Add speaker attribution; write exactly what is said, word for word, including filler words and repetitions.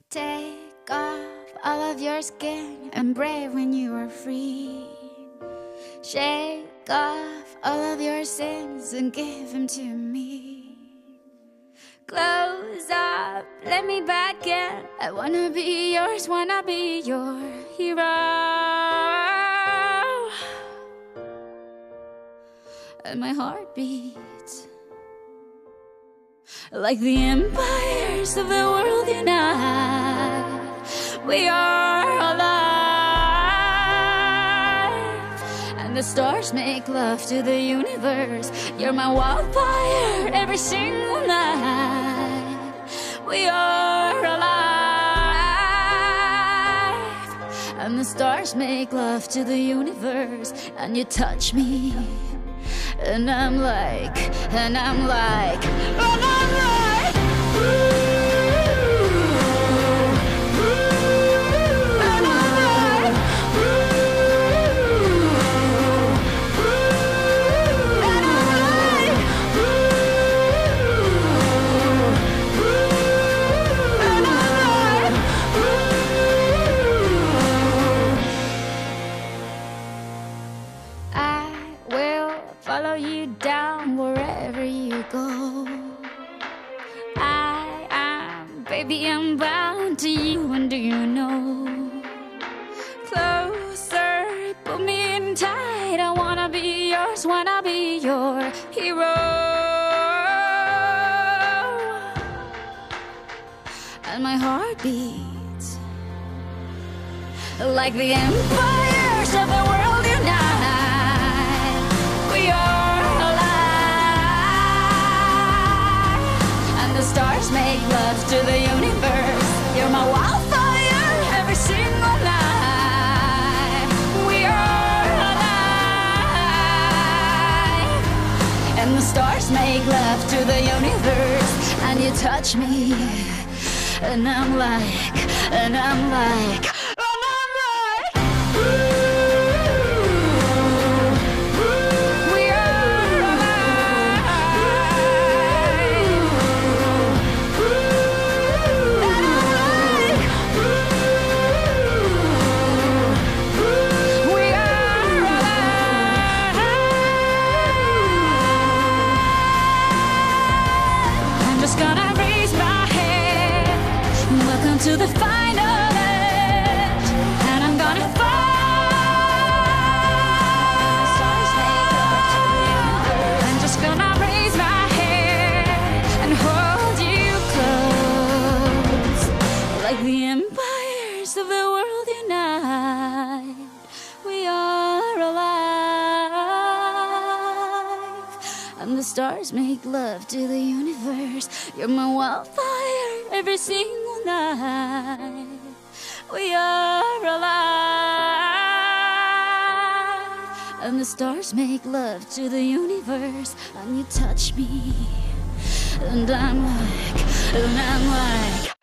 Speaker 1: Take off all of your skin and brave when you are free. Shake off all of your sins and give them to me. Close up, let me back in. I wanna be yours, wanna be your hero. And my heart beats like the empires of the world unite. We are alive, and the stars make love to the universe. You're my wildfire every single night. We are alive, and the stars make love to the universe. And you touch me, and I'm like, and I'm like, and I'm like, ooh. Follow you down wherever you go. I am, baby, I'm bound to you, and do you know? Closer, put me in tight. I wanna be yours, wanna be your hero. And my heart beats like the empires of the world unite. We are alive, and the stars make love to the universe. You're my wildfire every single night. We are alive, and the stars make love to the universe. And you touch me, and I'm like, and I'm like, and I'm like, ooh. Gonna raise my head, welcome to the final edge, and I'm gonna fall. I'm just gonna raise my head and hold you close, like the empires of the world unite. We are alive, and the stars make love to the universe. You're my wildfire every single night. We are alive, and the stars make love to the universe. And you touch me, and I'm like, and I'm like